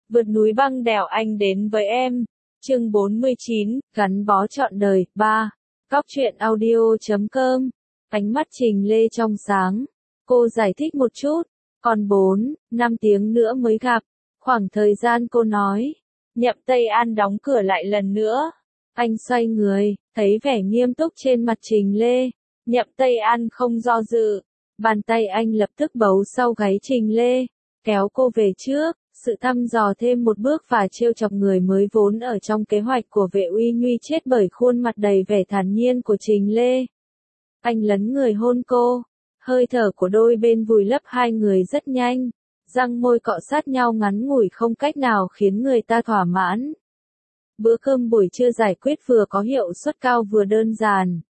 Vượt núi băng đèo anh đến với em. Chương 49, gắn bó trọn đời. 3. Cóc truyện audio.com. Ánh mắt Trình Lê trong sáng. Cô giải thích một chút. Còn 4-5 tiếng nữa mới gặp. Khoảng thời gian cô nói. Nhậm Tây An đóng cửa lại lần nữa. Anh xoay người, thấy vẻ nghiêm túc trên mặt Trình Lê. Nhậm Tây An không do dự. Bàn tay anh lập tức bấu sau gáy Trình Lê, kéo cô về trước. Sự thăm dò thêm một bước và trêu chọc người mới vốn ở trong kế hoạch của Vệ Uy Nhuy chết bởi khuôn mặt đầy vẻ thản nhiên của Trình Lê. Anh lấn người hôn cô, hơi thở của đôi bên vùi lấp hai người rất nhanh, răng môi cọ sát nhau ngắn ngủi không cách nào khiến người ta thỏa mãn. Bữa cơm buổi trưa giải quyết vừa có hiệu suất cao vừa đơn giản.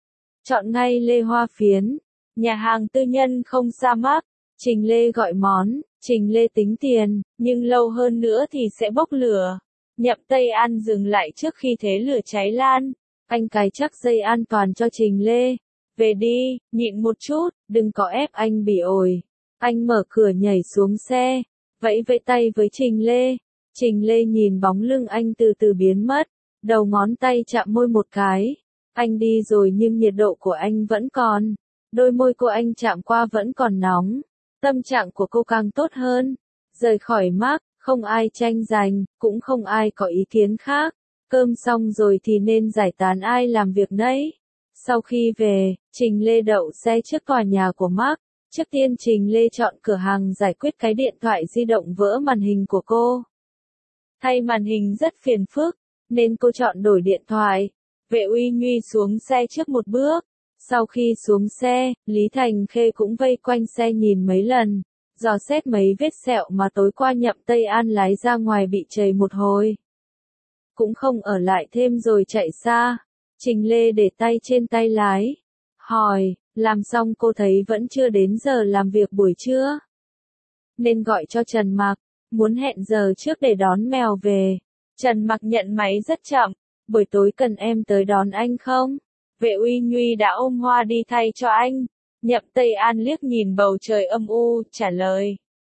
Chọn ngay Lê Hoa Phiến, nhà hàng tư nhân không xa mắc. Trình Lê gọi món, Trình Lê tính tiền, nhưng lâu hơn nữa thì sẽ bốc lửa. Nhậm Tây An dừng lại trước khi thế lửa cháy lan. Anh cài chắc dây an toàn cho Trình Lê. Về đi, nhịn một chút, đừng có ép anh bị ổi. Anh mở cửa nhảy xuống xe, vẫy vẫy tay với Trình Lê. Trình Lê nhìn bóng lưng anh từ từ biến mất, đầu ngón tay chạm môi một cái. Anh đi rồi nhưng nhiệt độ của anh vẫn còn. Đôi môi của anh chạm qua vẫn còn nóng. Tâm trạng của cô càng tốt hơn. Rời khỏi Mark, không ai tranh giành, cũng không ai có ý kiến khác. Cơm xong rồi thì nên giải tán ai làm việc nấy. Sau khi về, Trình Lê đậu xe trước tòa nhà của Mark. Trước tiên Trình Lê chọn cửa hàng giải quyết cái điện thoại di động vỡ màn hình của cô. Thay màn hình rất phiền phức, nên cô chọn đổi điện thoại. Vệ Uy Nhuy xuống xe trước một bước. Sau khi xuống xe, Lý Thành Khê cũng vây quanh xe nhìn mấy lần, dò xét mấy vết sẹo mà tối qua Nhậm Tây An lái ra ngoài bị trầy một hồi. Cũng không ở lại thêm rồi chạy xa. Trình Lê để tay trên tay lái, hỏi, làm xong cô thấy vẫn chưa đến giờ làm việc buổi trưa. Nên gọi cho Trần Mặc, muốn hẹn giờ trước để đón mèo về. Trần Mặc nhận máy rất chậm, buổi tối cần em tới đón anh không? Vệ Uy Nhuy đã ôm hoa đi thay cho anh. Nhậm Tây An liếc nhìn bầu trời âm u, trả lời.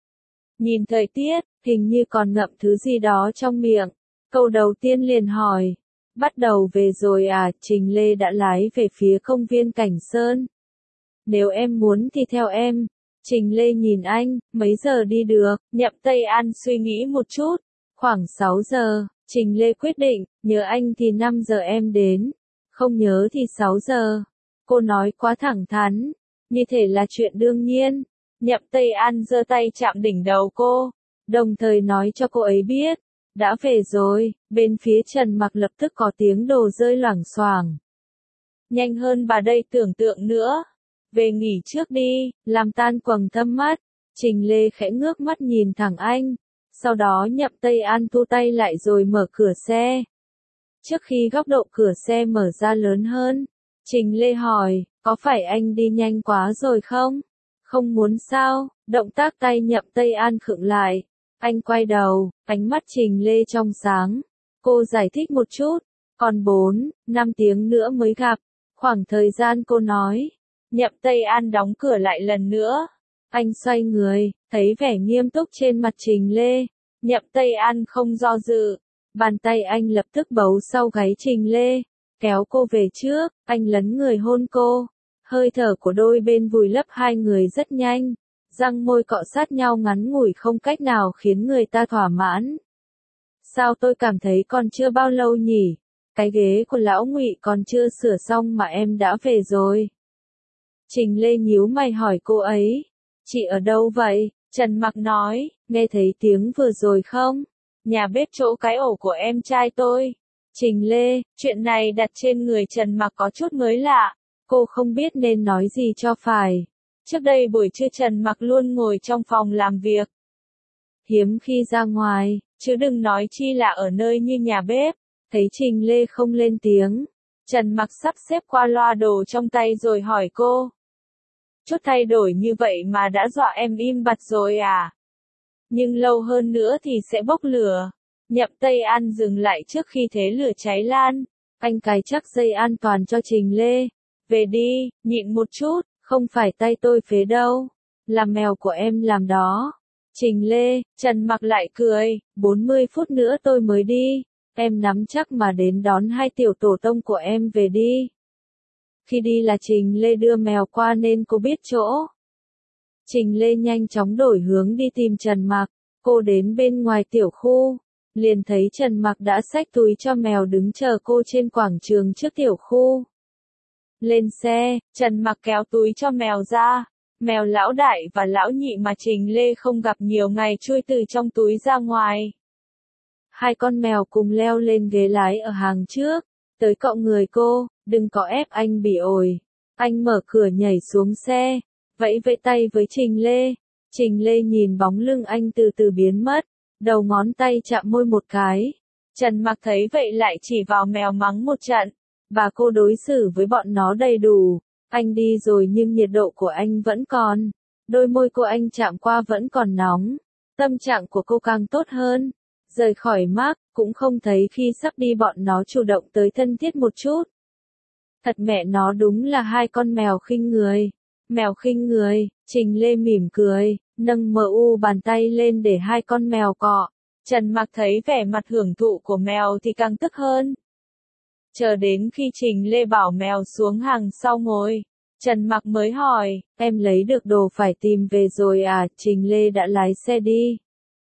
Nhìn thời tiết, hình như còn ngậm thứ gì đó trong miệng. Câu đầu tiên liền hỏi. Bắt đầu về rồi à? Trình Lê đã lái về phía công viên Cảnh Sơn. Nếu em muốn thì theo em. Trình Lê nhìn anh, mấy giờ đi được? Nhậm Tây An suy nghĩ một chút. Khoảng 6 giờ, Trình Lê quyết định, nhớ anh thì 5 giờ em đến. Không nhớ thì 6 giờ. Cô nói quá thẳng thắn. Như thể là chuyện đương nhiên. Nhậm Tây An giơ tay chạm đỉnh đầu cô. Đồng thời nói cho cô ấy biết. Đã về rồi. Bên phía Trần Mặc lập tức có tiếng đồ rơi loảng xoảng. Nhanh hơn bà đây tưởng tượng nữa. Về nghỉ trước đi. Làm tan quầng thâm mắt. Trình Lê khẽ ngước mắt nhìn thẳng anh. Sau đó Nhậm Tây An thu tay lại rồi mở cửa xe. Trước khi góc độ cửa xe mở ra lớn hơn, Trình Lê hỏi, có phải anh đi nhanh quá rồi không? Không muốn sao? Động tác tay Nhậm Tây An khựng lại. Anh quay đầu, ánh mắt Trình Lê trong sáng. Cô giải thích một chút. Còn 4-5 tiếng nữa mới gặp. Khoảng thời gian cô nói. Nhậm Tây An đóng cửa lại lần nữa. Anh xoay người, thấy vẻ nghiêm túc trên mặt Trình Lê. Nhậm Tây An không do dự. Bàn tay anh lập tức bấu sau gáy Trình Lê, kéo cô về trước. Anh lấn người hôn cô. Hơi thở của đôi bên vùi lấp hai người rất nhanh. Răng môi cọ sát nhau ngắn ngủi không cách nào khiến người ta thỏa mãn. Sao tôi cảm thấy còn chưa bao lâu nhỉ? Cái ghế của lão Ngụy còn chưa sửa xong mà em đã về rồi. Trình Lê nhíu mày hỏi cô ấy. Chị ở đâu vậy? Trần Mặc nói, nghe thấy tiếng vừa rồi không? Nhà bếp chỗ cái ổ của em trai tôi. Trình Lê, chuyện này đặt trên người Trần Mặc có chút mới lạ. Cô không biết nên nói gì cho phải. Trước đây buổi trưa Trần Mặc luôn ngồi trong phòng làm việc. Hiếm khi ra ngoài, chứ đừng nói chi là ở nơi như nhà bếp. Thấy Trình Lê không lên tiếng. Trần Mặc sắp xếp qua loa đồ trong tay rồi hỏi cô. Chút thay đổi như vậy mà đã dọa em im bặt rồi à? Nhưng lâu hơn nữa thì sẽ bốc lửa. Nhậm Tây An dừng lại trước khi thế lửa cháy lan. Anh cài chắc dây an toàn cho Trình Lê. Về đi, nhịn một chút, không phải tay tôi phế đâu. Là mèo của em làm đó. Trình Lê, Trần Mặc lại cười, 40 phút nữa tôi mới đi, em nắm chắc mà đến đón hai tiểu tổ tông của em về đi. Khi đi là Trình Lê đưa mèo qua nên cô biết chỗ. Trình Lê nhanh chóng đổi hướng đi tìm Trần Mặc, cô đến bên ngoài tiểu khu, liền thấy Trần Mặc đã xách túi cho mèo đứng chờ cô trên quảng trường trước tiểu khu. Lên xe, Trần Mặc kéo túi cho mèo ra. Mèo lão đại và lão nhị mà Trình Lê không gặp nhiều ngày chui từ trong túi ra ngoài. Hai con mèo cùng leo lên ghế lái ở hàng trước. Tới cậu người cô, đừng có ép anh bị ổi. Anh mở cửa nhảy xuống xe, vẫy vẫy tay với Trình Lê. Trình Lê nhìn bóng lưng anh từ từ biến mất, đầu ngón tay chạm môi một cái. Trần Mặc thấy vậy lại chỉ vào mèo mắng một trận. Và cô đối xử với bọn nó đầy đủ. Anh đi rồi nhưng nhiệt độ của anh vẫn còn. Đôi môi cô anh chạm qua vẫn còn nóng. Tâm trạng của cô càng tốt hơn. Rời khỏi Mark, cũng không thấy khi sắp đi bọn nó chủ động tới thân thiết một chút. Thật mẹ nó đúng là hai con mèo khinh người. Mèo khinh người, Trình Lê mỉm cười, nâng bàn tay lên để hai con mèo cọ. Trần Mặc thấy vẻ mặt hưởng thụ của mèo thì càng tức hơn. Chờ đến khi Trình Lê bảo mèo xuống hàng sau ngồi, Trần Mặc mới hỏi, em lấy được đồ phải tìm về rồi à? Trình Lê đã lái xe đi.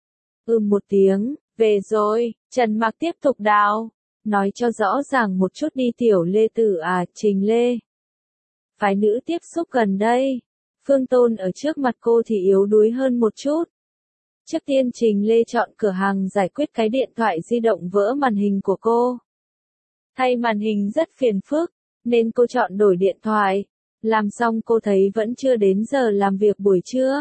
Một tiếng, về rồi, Trần Mặc tiếp tục đào. Nói cho rõ ràng một chút đi tiểu Lê tử à? Trình Lê. Phái nữ tiếp xúc gần đây. Phương Tôn ở trước mặt cô thì yếu đuối hơn một chút. Trước tiên Trình Lê chọn cửa hàng giải quyết cái điện thoại di động vỡ màn hình của cô. Thay màn hình rất phiền phức, nên cô chọn đổi điện thoại. Làm xong cô thấy vẫn chưa đến giờ làm việc buổi trưa.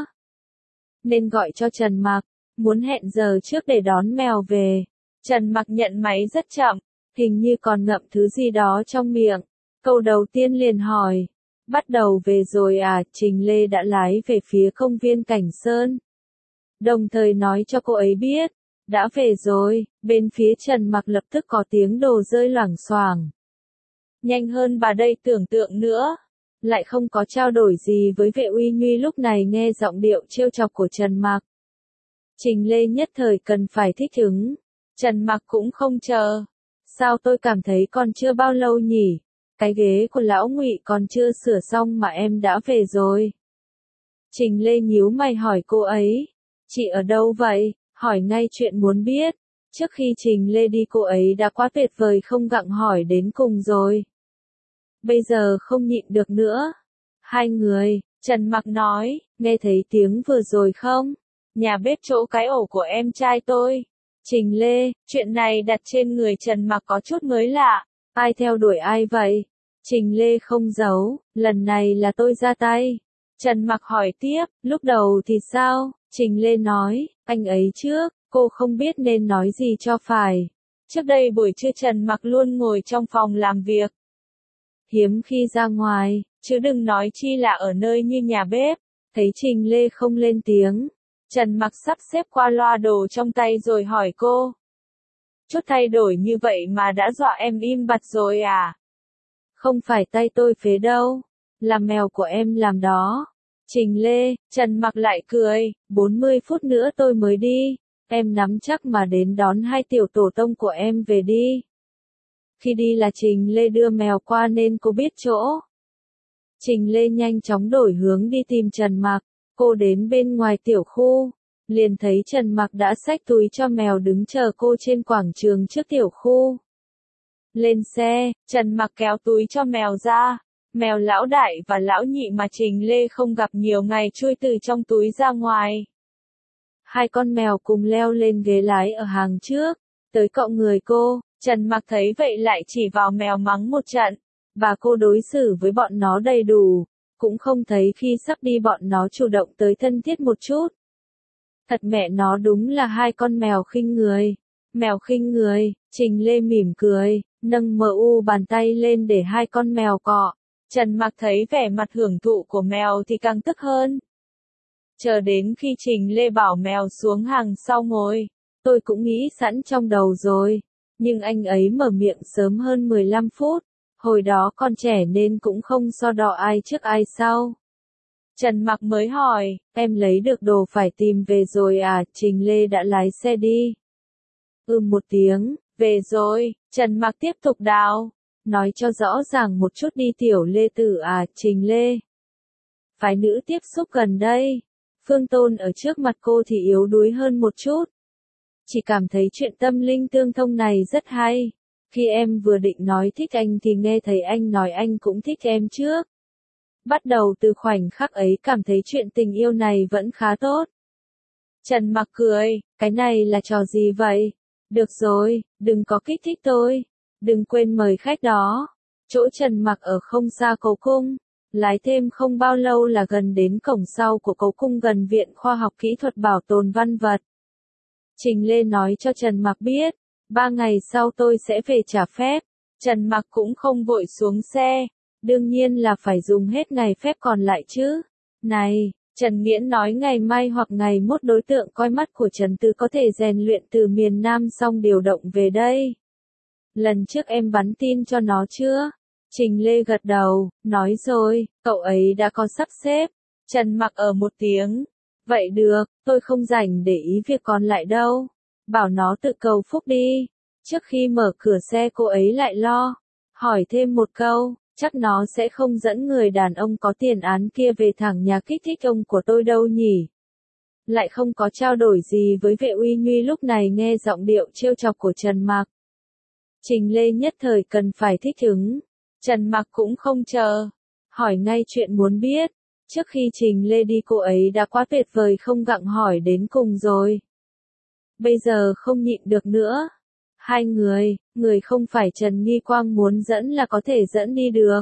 Nên gọi cho Trần Mặc, muốn hẹn giờ trước để đón mèo về. Trần Mặc nhận máy rất chậm, hình như còn ngậm thứ gì đó trong miệng. Câu đầu tiên liền hỏi, bắt đầu về rồi à? Trình Lê đã lái về phía công viên Cảnh Sơn. Đồng thời nói cho cô ấy biết, đã về rồi. Bên phía Trần Mặc lập tức có tiếng đồ rơi loảng xoảng. Nhanh hơn bà đây tưởng tượng nữa. Lại không có trao đổi gì với Vệ Uy Nhuy lúc này nghe giọng điệu trêu chọc của Trần Mặc. Trình Lê nhất thời cần phải thích ứng. Trần Mặc cũng không chờ. Sao tôi cảm thấy còn chưa bao lâu nhỉ? Cái ghế của lão Ngụy còn chưa sửa xong mà em đã về rồi. Trình Lê nhíu mày hỏi cô ấy. Chị ở đâu vậy? Hỏi ngay chuyện muốn biết. Trước khi Trình Lê đi cô ấy đã quá tuyệt vời không gặng hỏi đến cùng rồi. Bây giờ không nhịn được nữa. Hai người, Trần Mặc nói, nghe thấy tiếng vừa rồi không? Nhà bếp chỗ cái ổ của em trai tôi. Trình Lê, chuyện này đặt trên người Trần Mặc có chút mới lạ. Ai theo đuổi ai vậy? Trình Lê không giấu, lần này là tôi ra tay. Trần Mặc hỏi tiếp, lúc đầu thì sao? Trình Lê nói, anh ấy trước, cô không biết nên nói gì cho phải. Trước đây buổi trưa Trần Mặc luôn ngồi trong phòng làm việc. Hiếm khi ra ngoài, chứ đừng nói chi là ở nơi như nhà bếp. Thấy Trình Lê không lên tiếng, Trần Mặc sắp xếp qua loa đồ trong tay rồi hỏi cô. Chút thay đổi như vậy mà đã dọa em im bặt rồi à? Không phải tay tôi phế đâu, là mèo của em làm đó. Trình Lê, Trần Mặc lại cười, 40 phút nữa tôi mới đi, em nắm chắc mà đến đón hai tiểu tổ tông của em về đi. Khi đi là Trình Lê đưa mèo qua nên cô biết chỗ. Trình Lê nhanh chóng đổi hướng đi tìm Trần Mặc, cô đến bên ngoài tiểu khu, liền thấy Trần Mặc đã xách túi cho mèo đứng chờ cô trên quảng trường trước tiểu khu. Lên xe, Trần Mặc kéo túi cho mèo ra. Mèo lão đại và lão nhị mà Trình Lê không gặp nhiều ngày chui từ trong túi ra ngoài. Hai con mèo cùng leo lên ghế lái ở hàng trước. Tới cậu người cô, Trần Mặc thấy vậy lại chỉ vào mèo mắng một trận. Và cô đối xử với bọn nó đầy đủ. Cũng không thấy khi sắp đi bọn nó chủ động tới thân thiết một chút. Thật mẹ nó đúng là hai con mèo khinh người. Mèo khinh người, Trình Lê mỉm cười, nâng bàn tay lên để hai con mèo cọ. Trần Mặc thấy vẻ mặt hưởng thụ của mèo thì càng tức hơn. Chờ đến khi Trình Lê bảo mèo xuống hàng sau ngồi, tôi cũng nghĩ sẵn trong đầu rồi. Nhưng anh ấy mở miệng sớm hơn 15 phút. Hồi đó còn trẻ nên cũng không so đo ai trước ai sau. Trần Mặc mới hỏi, em lấy được đồ phải tìm về rồi à, Trình Lê đã lái xe đi. Một tiếng, về rồi, Trần Mặc tiếp tục đào, nói cho rõ ràng một chút đi Tiểu Lê tử à, Trình Lê. Phái nữ tiếp xúc gần đây, Phương Tôn ở trước mặt cô thì yếu đuối hơn một chút. Chỉ cảm thấy chuyện tâm linh tương thông này rất hay. Khi em vừa định nói thích anh thì nghe thấy anh nói anh cũng thích em trước. Bắt đầu từ khoảnh khắc ấy cảm thấy chuyện tình yêu này vẫn khá tốt. Trần Mặc cười, cái này là trò gì vậy? Được rồi, đừng có kích thích tôi. Đừng quên mời khách đó. Chỗ Trần Mặc ở không xa cầu cung. Lái thêm không bao lâu là gần đến cổng sau của cầu cung gần Viện Khoa học Kỹ thuật Bảo tồn Văn vật. Trình Lê nói cho Trần Mặc biết, 3 ngày sau tôi sẽ về trả phép. Trần Mặc cũng không vội xuống xe, đương nhiên là phải dùng hết ngày phép còn lại chứ. Này, Trần Nghiễn nói ngày mai hoặc ngày mốt đối tượng coi mắt của Trần Tư có thể rèn luyện từ miền Nam xong điều động về đây. Lần trước em bắn tin cho nó chưa? Trình Lê gật đầu, nói rồi, cậu ấy đã có sắp xếp. Trần Mặc một tiếng. Vậy được, tôi không rảnh để ý việc còn lại đâu. Bảo nó tự cầu phúc đi. Trước khi mở cửa xe cô ấy lại lo. Hỏi thêm một câu, chắc nó sẽ không dẫn người đàn ông có tiền án kia về thẳng nhà kích thích ông của tôi đâu nhỉ. Lại không có trao đổi gì với Vệ Uy Nhuy lúc này nghe giọng điệu trêu chọc của Trần Mặc. Trình Lê nhất thời cần phải thích ứng. Trần Mặc cũng không chờ. Hỏi ngay chuyện muốn biết. Trước khi Trình Lê đi cô ấy đã quá tuyệt vời không gặng hỏi đến cùng rồi. Bây giờ không nhịn được nữa. Hai người không phải Trần Nghi Quang muốn dẫn là có thể dẫn đi được.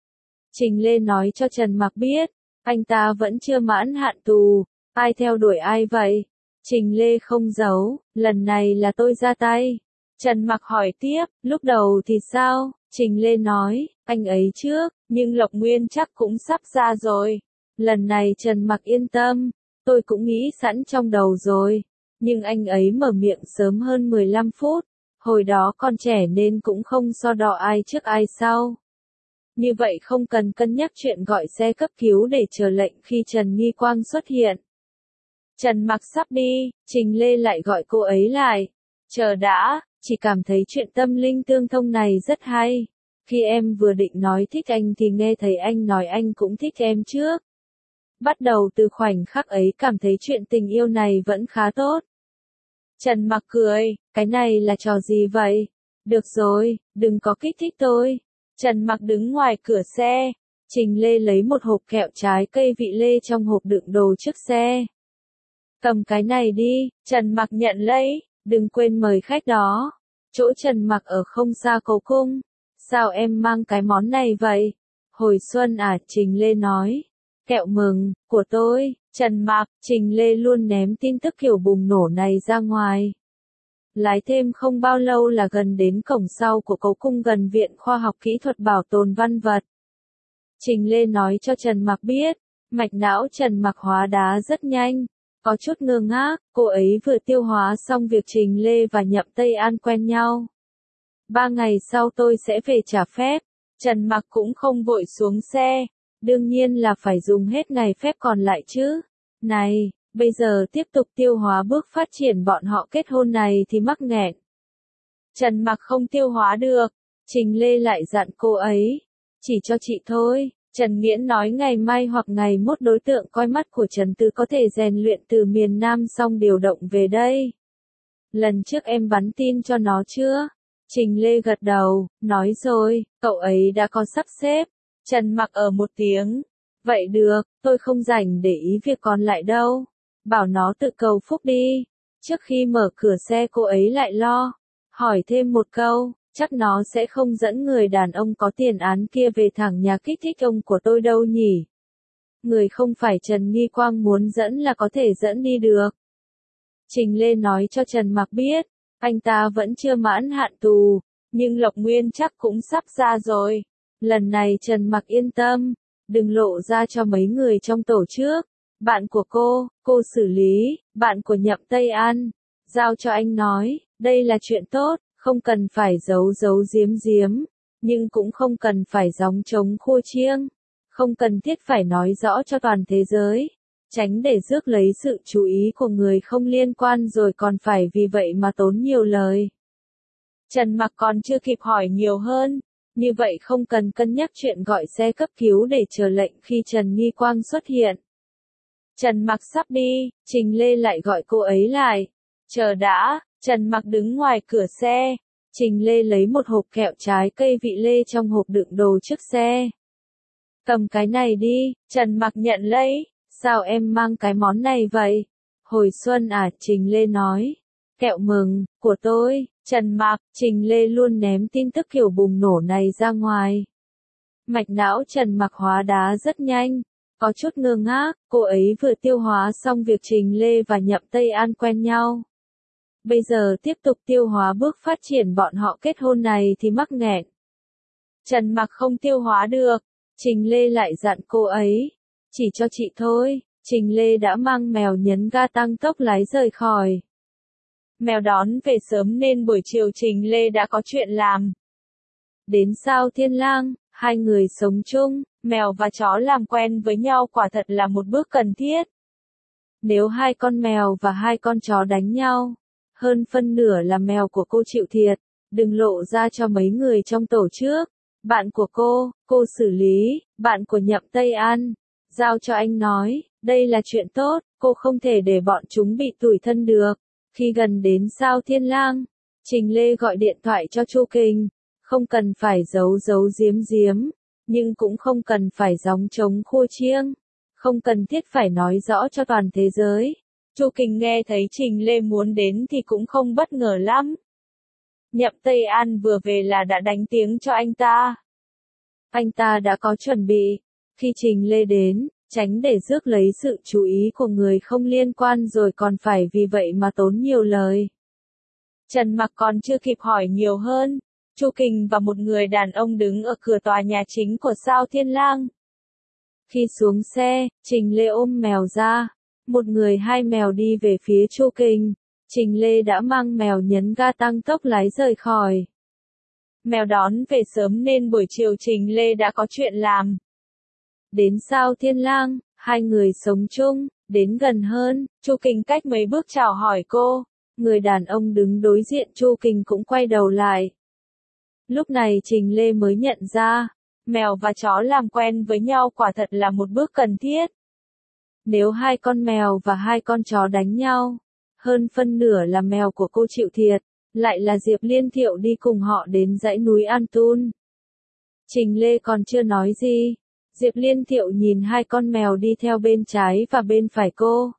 Trình Lê nói cho Trần Mặc biết, anh ta vẫn chưa mãn hạn tù, ai theo đuổi ai vậy? Trình Lê không giấu, lần này là tôi ra tay. Trần Mặc hỏi tiếp, lúc đầu thì sao? Trình Lê nói, anh ấy trước, nhưng Lộc Nguyên chắc cũng sắp ra rồi. Lần này Trần Mặc yên tâm, tôi cũng nghĩ sẵn trong đầu rồi. Nhưng anh ấy mở miệng sớm hơn 15 phút. Hồi đó còn trẻ nên cũng không so đo ai trước ai sau. Như vậy không cần cân nhắc chuyện gọi xe cấp cứu để chờ lệnh khi Trần Nghi Quang xuất hiện. Trần Mặc sắp đi, Trình Lê lại gọi cô ấy lại. Chờ đã, chỉ cảm thấy chuyện tâm linh tương thông này rất hay. Khi em vừa định nói thích anh thì nghe thấy anh nói anh cũng thích em trước. Bắt đầu từ khoảnh khắc ấy cảm thấy chuyện tình yêu này vẫn khá tốt. Trần Mặc cười, cái này là trò gì vậy? Được rồi, đừng có kích thích tôi. Trần Mặc đứng ngoài cửa xe. Trình Lê lấy một hộp kẹo trái cây vị lê trong hộp đựng đồ trước xe. Cầm cái này đi, Trần Mặc nhận lấy, đừng quên mời khách đó. Chỗ Trần Mặc ở không xa cầu cung. Sao em mang cái món này vậy? Hồi xuân à, Trình Lê nói. Kẹo mừng, của tôi. Trần Mặc, Trình Lê luôn ném tin tức kiểu bùng nổ này ra ngoài. Lái thêm không bao lâu là gần đến cổng sau của cầu cung gần Viện Khoa học Kỹ thuật Bảo tồn Văn vật. Trình Lê nói cho Trần Mặc biết, mạch não Trần Mặc hóa đá rất nhanh, có chút ngơ ngác, cô ấy vừa tiêu hóa xong việc Trình Lê và Nhậm Tây An quen nhau. 3 ngày sau tôi sẽ về trả phép. Trần Mặc cũng không vội xuống xe. Đương nhiên là phải dùng hết ngày phép còn lại chứ. Này, bây giờ tiếp tục tiêu hóa bước phát triển bọn họ kết hôn này thì mắc nghẹn. Trần Mặc không tiêu hóa được. Trình Lê lại dặn cô ấy. Chỉ cho chị thôi. Trần Nghiễn nói ngày mai hoặc ngày mốt đối tượng coi mắt của Trần Tư có thể rèn luyện từ miền Nam xong điều động về đây. Lần trước em bắn tin cho nó chưa? Trình Lê gật đầu, nói rồi, cậu ấy đã có sắp xếp. Trần Mặc một tiếng. Vậy được, tôi không rảnh để ý việc còn lại đâu. Bảo nó tự cầu phúc đi. Trước khi mở cửa xe cô ấy lại lo. Hỏi thêm một câu, chắc nó sẽ không dẫn người đàn ông có tiền án kia về thẳng nhà kích thích ông của tôi đâu nhỉ. Người không phải Trần Nghi Quang muốn dẫn là có thể dẫn đi được. Trình Lê nói cho Trần Mặc biết, anh ta vẫn chưa mãn hạn tù, nhưng Lộc Nguyên chắc cũng sắp ra rồi. Lần này Trần Mặc yên tâm, đừng lộ ra cho mấy người trong tổ trước. Bạn của cô xử lý, bạn của Nhậm Tây An, giao cho anh nói, đây là chuyện tốt, không cần phải giấu giấu giếm giếm, nhưng cũng không cần phải gióng trống khua chiêng. không cần thiết phải nói rõ cho toàn thế giới, tránh để rước lấy sự chú ý của người không liên quan rồi còn phải vì vậy mà tốn nhiều lời. Trần Mặc còn chưa kịp hỏi nhiều hơn, như vậy không cần cân nhắc chuyện gọi xe cấp cứu để chờ lệnh khi Trần Nghi Quang xuất hiện. Trần Mặc sắp đi, Trình Lê lại gọi cô ấy lại. Chờ đã, Trần Mặc đứng ngoài cửa xe. Trình Lê lấy một hộp kẹo trái cây vị lê trong hộp đựng đồ trước xe. Cầm cái này đi, Trần Mặc nhận lấy. Sao em mang cái món này vậy? Hồi xuân à, Trình Lê nói. Kẹo mừng, của tôi. Trần Mặc, Trình Lê luôn ném tin tức kiểu bùng nổ này ra ngoài. Mạch não Trần Mặc hóa đá rất nhanh. Có chút ngơ ngác, cô ấy vừa tiêu hóa xong việc Trình Lê và Nhậm Tây An quen nhau. Bây giờ tiếp tục tiêu hóa bước phát triển bọn họ kết hôn này thì mắc nghẹn. Trần Mặc không tiêu hóa được, Trình Lê lại dặn cô ấy. Chỉ cho chị thôi, Trình Lê đã mang mèo nhấn ga tăng tốc lái rời khỏi. Mèo đón về sớm nên buổi chiều Trình Lê đã có chuyện làm. Đến Sao Thiên Lang, hai người sống chung, mèo và chó làm quen với nhau quả thật là một bước cần thiết. Nếu hai con mèo và hai con chó đánh nhau, hơn phân nửa là mèo của cô chịu thiệt, đừng lộ ra cho mấy người trong tổ trước. Bạn của cô xử lý, bạn của Nhậm Tây An, giao cho anh nói, đây là chuyện tốt, cô không thể để bọn chúng bị tủi thân được. Khi gần đến Sao Thiên Lang, Trình Lê gọi điện thoại cho Chu Kình, không cần phải giấu giếm, nhưng cũng không cần phải gióng trống khua chiêng, không cần thiết phải nói rõ cho toàn thế giới. Chu Kình nghe thấy Trình Lê muốn đến thì cũng không bất ngờ lắm. Nhậm Tây An vừa về là đã đánh tiếng cho anh ta. Anh ta đã có chuẩn bị, khi Trình Lê đến, tránh để rước lấy sự chú ý của người không liên quan rồi còn phải vì vậy mà tốn nhiều lời. Trần Mặc còn chưa kịp hỏi nhiều hơn, Chu Kình và một người đàn ông đứng ở cửa tòa nhà chính của Sao Thiên Lang. Khi xuống xe, Trình Lê ôm mèo ra, một người hai mèo đi về phía Chu Kình. Trình Lê đã mang mèo nhấn ga tăng tốc lái rời khỏi. Mèo đón về sớm nên buổi chiều Trình Lê đã có chuyện làm. Đến Sao Thiên Lang, hai người sống chung, đến gần hơn, Chu Kình cách mấy bước chào hỏi cô. Người đàn ông đứng đối diện Chu Kình cũng quay đầu lại. Lúc này Trình Lê mới nhận ra, mèo và chó làm quen với nhau quả thật là một bước cần thiết. Nếu hai con mèo và hai con chó đánh nhau, hơn phân nửa là mèo của cô chịu thiệt, lại là Diệp Liên Thiệu đi cùng họ đến dãy núi An Tun. Trình Lê còn chưa nói gì, Diệp Liên Thiệu nhìn hai con mèo đi theo bên trái và bên phải cô.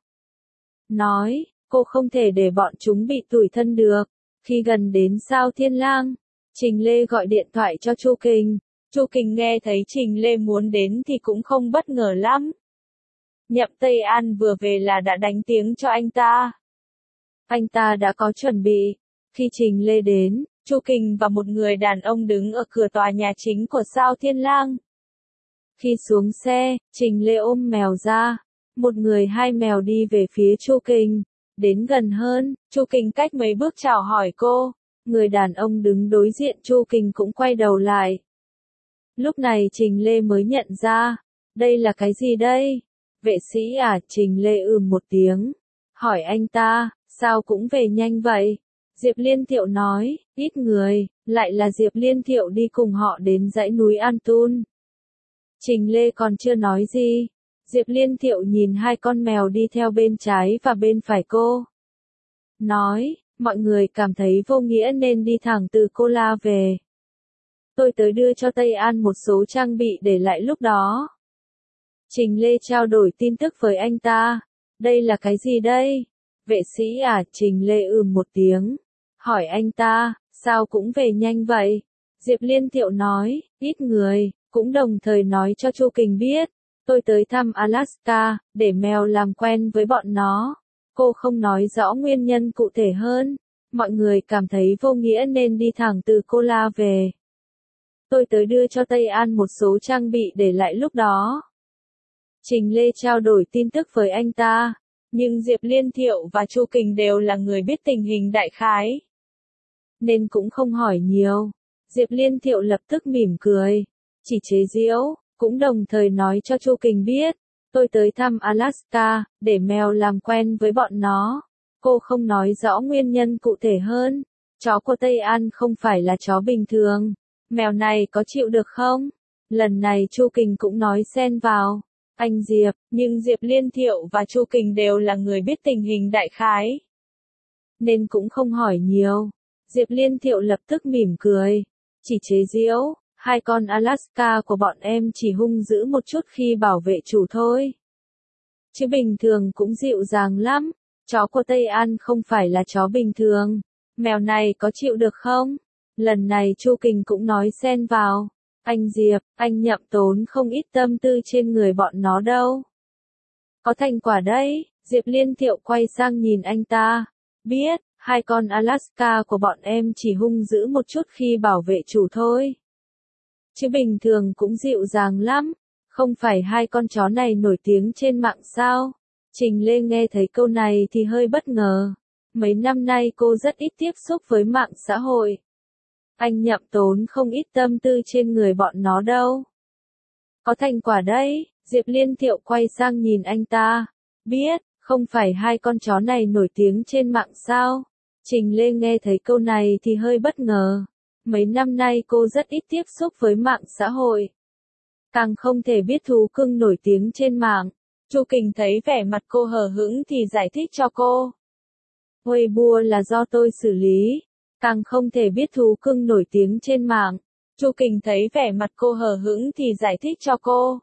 Nói, cô không thể để bọn chúng bị tủi thân được. Khi gần đến Sao Thiên Lang, Trình Lê gọi điện thoại cho Chu Kình. Chu Kình nghe thấy Trình Lê muốn đến thì cũng không bất ngờ lắm. Nhậm Tây An vừa về là đã đánh tiếng cho anh ta. Anh ta đã có chuẩn bị. Khi Trình Lê đến, Chu Kình và một người đàn ông đứng ở cửa tòa nhà chính của Sao Thiên Lang. Khi xuống xe, Trình Lê ôm mèo ra, một người hai mèo đi về phía Chu Kình. Đến gần hơn, Chu Kình cách mấy bước chào hỏi cô. Người đàn ông đứng đối diện Chu Kình cũng quay đầu lại. Lúc này Trình Lê mới nhận ra, đây là cái gì đây? Vệ sĩ à? Trình Lê một tiếng. Hỏi anh ta, sao cũng về nhanh vậy? Diệp Liên Thiệu nói, ít người, lại là Diệp Liên Thiệu đi cùng họ đến dãy núi An Tun. Trình Lê còn chưa nói gì. Diệp Liên Thiệu nhìn hai con mèo đi theo bên trái và bên phải cô. Nói, mọi người cảm thấy vô nghĩa nên đi thẳng từ Cô La về. Tôi tới đưa cho Tây An một số trang bị để lại lúc đó. Trình Lê trao đổi tin tức với anh ta. Đây là cái gì đây? Vệ sĩ à? Trình Lê một tiếng. Hỏi anh ta, sao cũng về nhanh vậy? Diệp Liên Thiệu nói, ít người, cũng đồng thời nói cho Chu Kình biết. Tôi tới thăm Alaska, để mèo làm quen với bọn nó. Cô không nói rõ nguyên nhân cụ thể hơn. Mọi người cảm thấy vô nghĩa nên đi thẳng từ Cô La về. Tôi tới đưa cho Tây An một số trang bị để lại lúc đó. Trình Lê trao đổi tin tức với anh ta. Nhưng Diệp Liên Thiệu và Chu Kình đều là người biết tình hình đại khái, nên cũng không hỏi nhiều. Diệp Liên Thiệu lập tức mỉm cười. Chỉ chế giễu, cũng đồng thời nói cho Chu Kình biết, tôi tới thăm Alaska, để mèo làm quen với bọn nó. Cô không nói rõ nguyên nhân cụ thể hơn. Chó của Tây An không phải là chó bình thường. Mèo này có chịu được không? Lần này Chu Kình cũng nói xen vào. Anh Diệp, nhưng Diệp Liên Thiệu và Chu Kình đều là người biết tình hình đại khái, nên cũng không hỏi nhiều. Diệp Liên Thiệu lập tức mỉm cười, chỉ chế giễu, hai con Alaska của bọn em chỉ hung dữ một chút khi bảo vệ chủ thôi. Chứ bình thường cũng dịu dàng lắm, chó của Tây An không phải là chó bình thường. Mèo này có chịu được không? Lần này Chu Kình cũng nói xen vào. Anh Diệp, anh Nhậm tốn không ít tâm tư trên người bọn nó đâu. Có thành quả đấy, Diệp Liên Thiệu quay sang nhìn anh ta. Biết, hai con Alaska của bọn em chỉ hung dữ một chút khi bảo vệ chủ thôi. Chứ bình thường cũng dịu dàng lắm, không phải hai con chó này nổi tiếng trên mạng sao? Trình Lê nghe thấy câu này thì hơi bất ngờ. Mấy năm nay cô rất ít tiếp xúc với mạng xã hội. Anh Nhậm tốn không ít tâm tư trên người bọn nó đâu. Có thành quả đấy, Diệp Liên Thiệu quay sang nhìn anh ta. Biết, không phải hai con chó này nổi tiếng trên mạng sao? Trình Lê nghe thấy câu này thì hơi bất ngờ. Mấy năm nay cô rất ít tiếp xúc với mạng xã hội. Càng không thể biết thú cưng nổi tiếng trên mạng. Chu Kình thấy vẻ mặt cô hờ hững thì giải thích cho cô. Weibo là do tôi xử lý. Càng không thể biết thú cưng nổi tiếng trên mạng. Chu Kình thấy vẻ mặt cô hờ hững thì giải thích cho cô.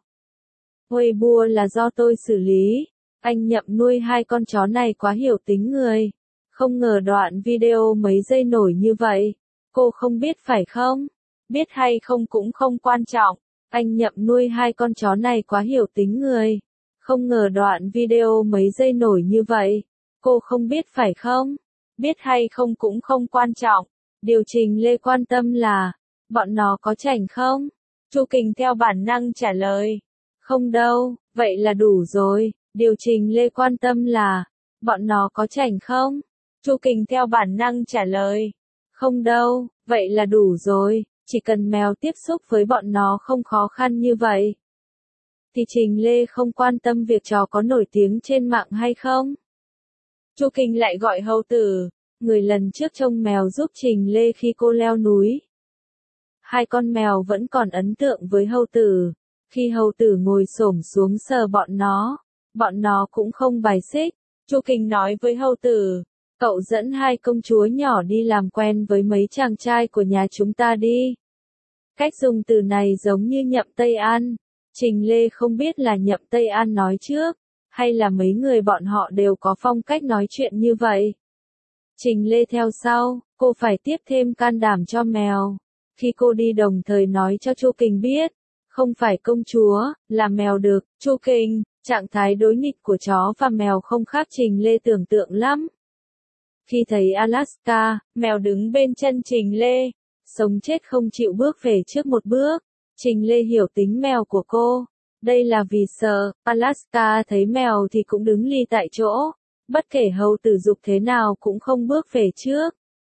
Weibo là do tôi xử lý. Anh Nhậm nuôi hai con chó này quá hiểu tính người. Không ngờ đoạn video mấy giây nổi như vậy. Cô không biết phải không? Biết hay không cũng không quan trọng. Anh Nhậm nuôi hai con chó này quá hiểu tính người. Không ngờ đoạn video mấy giây nổi như vậy. Cô không biết phải không? Biết hay không cũng không quan trọng. Điều Trình Lê quan tâm là, bọn nó có chảnh không? Chu Kình theo bản năng trả lời. Không đâu, vậy là đủ rồi. Điều Trình Lê quan tâm là, bọn nó có chảnh không? Chu Kình theo bản năng trả lời. Không đâu, vậy là đủ rồi. Chỉ cần mèo tiếp xúc với bọn nó không khó khăn như vậy. Thì Trình Lê không quan tâm việc chó có nổi tiếng trên mạng hay không? Chu Kình lại gọi Hầu Tử, người lần trước trông mèo giúp Trình Lê khi cô leo núi. Hai con mèo vẫn còn ấn tượng với Hầu Tử. Khi Hầu Tử ngồi xổm xuống sờ bọn nó cũng không bài xích. Chu Kình nói với Hầu Tử, cậu dẫn hai công chúa nhỏ đi làm quen với mấy chàng trai của nhà chúng ta đi. Cách dùng từ này giống như Nhậm Tây An. Trình Lê không biết là Nhậm Tây An nói trước, hay là mấy người bọn họ đều có phong cách nói chuyện như vậy. Trình Lê theo sau, cô phải tiếp thêm can đảm cho mèo. Khi cô đi đồng thời nói cho Chu Kình biết, không phải công chúa, là mèo được. Chu Kình, trạng thái đối nghịch của chó và mèo không khác Trình Lê tưởng tượng lắm. Khi thấy Alaska, mèo đứng bên chân Trình Lê, sống chết không chịu bước về trước một bước. Trình Lê hiểu tính mèo của cô. Đây là vì sợ, Alaska thấy mèo thì cũng đứng lì tại chỗ. Bất kể Hầu Tử giục thế nào cũng không bước về trước.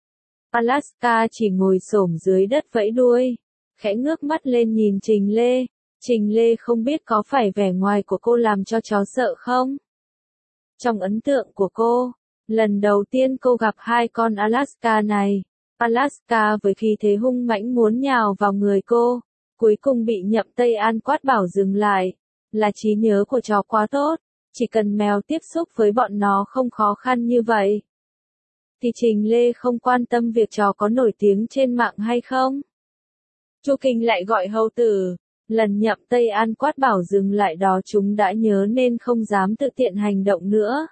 Alaska chỉ ngồi xổm dưới đất vẫy đuôi, khẽ ngước mắt lên nhìn Trình Lê. Trình Lê không biết có phải vẻ ngoài của cô làm cho chó sợ không? Trong ấn tượng của cô, lần đầu tiên cô gặp hai con Alaska này, Alaska với khí thế hung mãnh muốn nhào vào người cô, cuối cùng bị Nhậm Tây An quát bảo dừng lại. Là trí nhớ của chó quá tốt, chỉ cần mèo tiếp xúc với bọn nó không khó khăn như vậy. Thì Trình Lê không quan tâm việc chó có nổi tiếng trên mạng hay không. Chu Kình lại gọi Hầu Tử. Lần Nhậm Tây An quát bảo dừng lại đó chúng đã nhớ nên không dám tự tiện hành động nữa.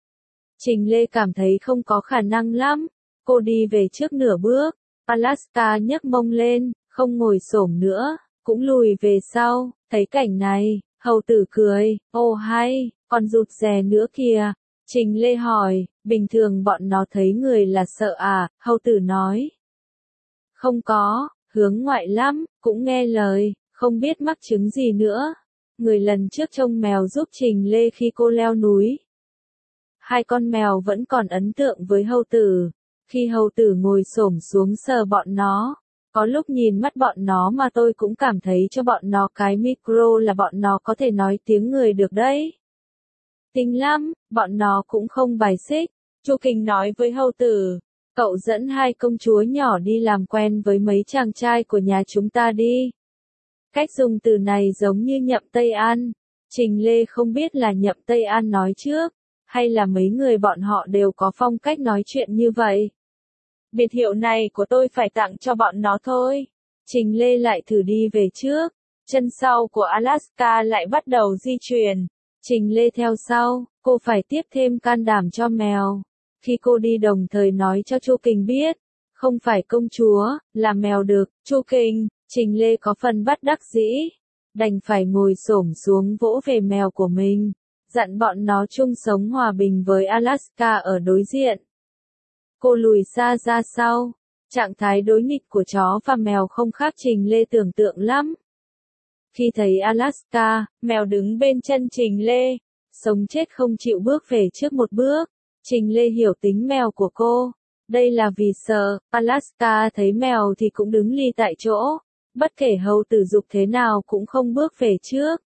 Trình Lê cảm thấy không có khả năng lắm. Cô đi về trước nửa bước. Alaska nhấc mông lên, không ngồi xổm nữa, cũng lùi về sau. Thấy cảnh này, Hầu Tử cười, ô hay, còn rụt rè nữa kìa. Trình Lê hỏi, bình thường bọn nó thấy người là sợ à? Hầu Tử nói. Không có, hướng ngoại lắm, cũng nghe lời, không biết mắc chứng gì nữa. Người lần trước trông mèo giúp Trình Lê khi cô leo núi. Hai con mèo vẫn còn ấn tượng với Hầu Tử. Khi Hầu Tử ngồi xổm xuống sờ bọn nó, Có lúc nhìn mắt bọn nó mà tôi cũng cảm thấy cho bọn nó cái micro là bọn nó có thể nói tiếng người được đấy. Tinh lắm, bọn nó cũng không bài xích. Chu Kình nói với hầu tử, cậu dẫn hai công chúa nhỏ đi làm quen với mấy chàng trai của nhà chúng ta đi. Cách dùng từ này giống như Nhậm Tây An. Trình Lê không biết là Nhậm Tây An nói trước, hay là mấy người bọn họ đều có phong cách nói chuyện như vậy. Biệt hiệu này của tôi phải tặng cho bọn nó thôi. Trình Lê lại thử đi về trước, chân sau của Alaska lại bắt đầu di chuyển. Trình Lê theo sau, cô phải tiếp thêm can đảm cho mèo. Khi cô đi đồng thời nói cho Chu Kình biết, không phải công chúa, là mèo được, Chu Kình, Trình Lê có phần bất đắc dĩ, đành phải ngồi xổm xuống vỗ về mèo của mình, dặn bọn nó chung sống hòa bình với Alaska ở đối diện. Cô lùi xa ra sau, trạng thái đối nghịch của chó và mèo không khác Trình Lê tưởng tượng lắm. Khi thấy Alaska, mèo đứng bên chân Trình Lê, sống chết không chịu bước về trước một bước. Trình Lê hiểu tính mèo của cô. Đây là vì sợ, Alaska thấy mèo thì cũng đứng lì tại chỗ. Bất kể hầu tử dục thế nào cũng không bước về trước.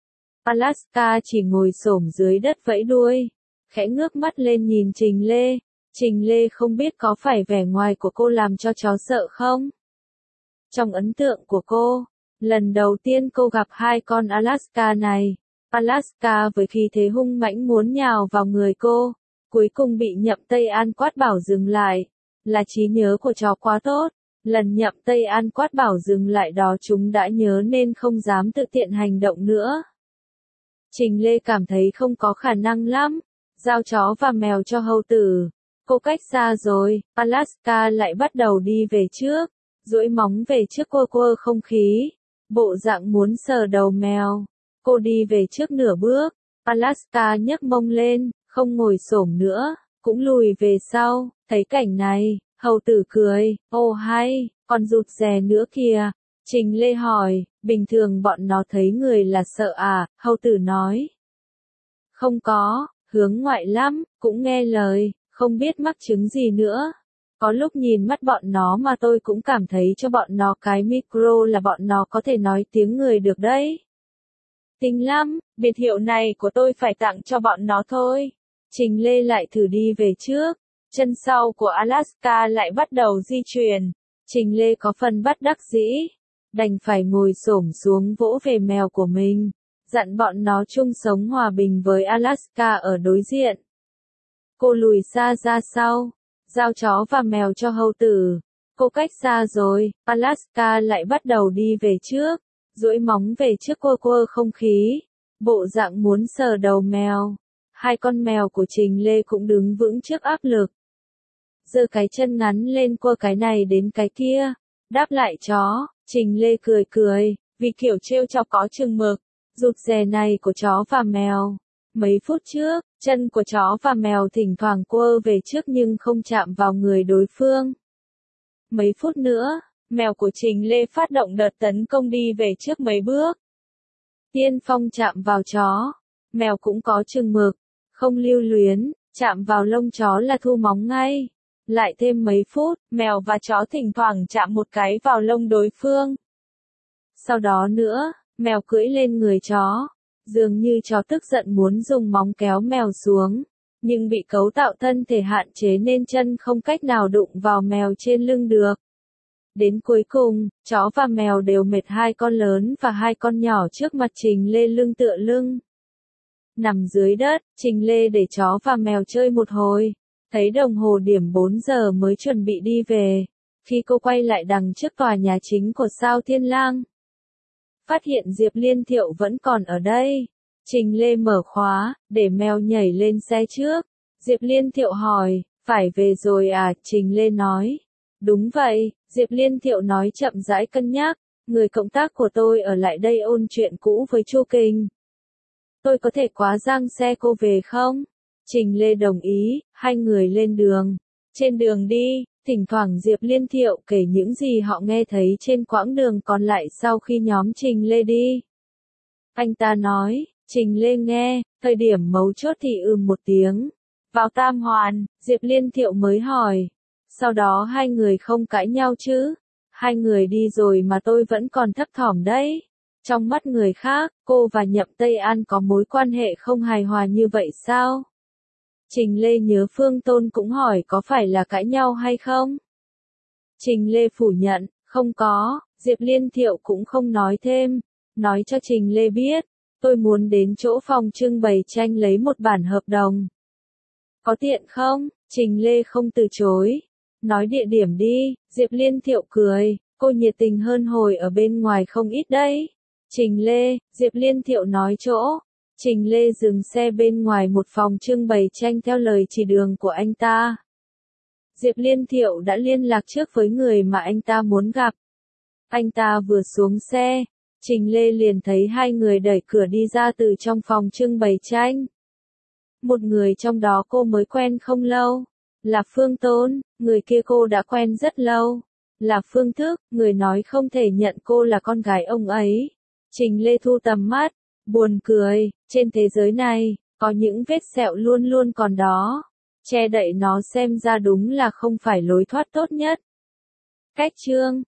Alaska chỉ ngồi xổm dưới đất vẫy đuôi, khẽ ngước mắt lên nhìn Trình Lê. Trình Lê không biết có phải vẻ ngoài của cô làm cho chó sợ không? Trong ấn tượng của cô, lần đầu tiên cô gặp hai con Alaska này, Alaska với khí thế hung mãnh muốn nhào vào người cô, cuối cùng bị Nhậm Tây An quát bảo dừng lại, là trí nhớ của chó quá tốt, lần Nhậm Tây An quát bảo dừng lại đó chúng đã nhớ nên không dám tự tiện hành động nữa. Trình Lê cảm thấy không có khả năng lắm, giao chó và mèo cho hầu tử. Cô cách xa rồi, Alaska lại bắt đầu đi về trước, duỗi móng về trước quơ quơ không khí, bộ dạng muốn sờ đầu mèo. Cô đi về trước nửa bước, Alaska nhấc mông lên, không ngồi xổm nữa, cũng lùi về sau. Thấy cảnh này, hầu tử cười, ô hay, còn rụt rè nữa kìa. Trình Lê hỏi, bình thường bọn nó thấy người là sợ à? Hầu tử nói, không có, hướng ngoại lắm, cũng nghe lời, không biết mắc chứng gì nữa. Có lúc nhìn mắt bọn nó mà tôi cũng cảm thấy cho bọn nó cái micro là bọn nó có thể nói tiếng người được đấy. Tinh lắm, biệt hiệu này của tôi phải tặng cho bọn nó thôi. Trình Lê lại thử đi về trước, chân sau của Alaska lại bắt đầu di chuyển. Trình Lê có phần bất đắc dĩ, đành phải ngồi xổm xuống vỗ về mèo của mình, dặn bọn nó chung sống hòa bình với Alaska ở đối diện. Cô lùi xa ra sau, giao chó và mèo cho hầu tử. Cô cách xa rồi, Alaska lại bắt đầu đi về trước, duỗi móng về trước quơ quơ không khí, bộ dạng muốn sờ đầu mèo. Hai con mèo của Trình Lê cũng đứng vững trước áp lực. Giơ cái chân ngắn lên quơ cái này đến cái kia, đáp lại chó. Trình Lê cười cười, vì kiểu trêu chọc có chừng mực, rụt rè này của chó và mèo. Mấy phút trước, chân của chó và mèo thỉnh thoảng quơ về trước nhưng không chạm vào người đối phương. Mấy phút nữa, mèo của Trình Lê phát động đợt tấn công đi về trước mấy bước. Tiên phong chạm vào chó, mèo cũng có chừng mực, không lưu luyến, chạm vào lông chó là thu móng ngay. Lại thêm mấy phút, mèo và chó thỉnh thoảng chạm một cái vào lông đối phương. Sau đó nữa, mèo cưỡi lên người chó. Dường như chó tức giận muốn dùng móng kéo mèo xuống, nhưng bị cấu tạo thân thể hạn chế nên chân không cách nào đụng vào mèo trên lưng được. Đến cuối cùng, chó và mèo đều mệt, hai con lớn và hai con nhỏ trước mặt Trình Lê lưng tựa lưng. Nằm dưới đất, Trình Lê để chó và mèo chơi một hồi, thấy đồng hồ điểm 4 giờ mới chuẩn bị đi về. Khi cô quay lại đằng trước tòa nhà chính của Sao Thiên Lang, phát hiện Diệp Liên Thiệu vẫn còn ở đây. Trình Lê mở khóa, để mèo nhảy lên xe trước. Diệp Liên Thiệu hỏi, phải về rồi à? Trình Lê nói, đúng vậy. Diệp Liên Thiệu nói chậm rãi cân nhắc, người cộng tác của tôi ở lại đây ôn chuyện cũ với Chu Kình. Tôi có thể quá giang xe cô về không? Trình Lê đồng ý, hai người lên đường. Trên đường đi, thỉnh thoảng Diệp Liên Thiệu kể những gì họ nghe thấy trên quãng đường còn lại sau khi nhóm Trình Lê đi. Anh ta nói, Trình Lê nghe, thời điểm mấu chốt thì một tiếng. Vào Tam Hoàn, Diệp Liên Thiệu mới hỏi. Sau đó hai người không cãi nhau chứ? Hai người đi rồi mà tôi vẫn còn thấp thỏm đấy. Trong mắt người khác, cô và Nhậm Tây An có mối quan hệ không hài hòa như vậy sao? Trình Lê nhớ Phương Tôn cũng hỏi có phải là cãi nhau hay không? Trình Lê phủ nhận, không có, Diệp Liên Thiệu cũng không nói thêm, nói cho Trình Lê biết, tôi muốn đến chỗ phòng trưng bày tranh lấy một bản hợp đồng. Có tiện không? Trình Lê không từ chối. Nói địa điểm đi, Diệp Liên Thiệu cười, cô nhiệt tình hơn hồi ở bên ngoài không ít đấy. Trình Lê, Diệp Liên Thiệu nói chỗ. Trình Lê dừng xe bên ngoài một phòng trưng bày tranh theo lời chỉ đường của anh ta. Diệp Liên Thiệu đã liên lạc trước với người mà anh ta muốn gặp. Anh ta vừa xuống xe, Trình Lê liền thấy hai người đẩy cửa đi ra từ trong phòng trưng bày tranh. Một người trong đó cô mới quen không lâu, là Phương Tôn, người kia cô đã quen rất lâu, là Phương Thức, người nói không thể nhận cô là con gái ông ấy. Trình Lê thu tầm mắt, buồn cười, trên thế giới này, có những vết sẹo luôn luôn còn đó, che đậy nó xem ra đúng là không phải lối thoát tốt nhất. Cách chương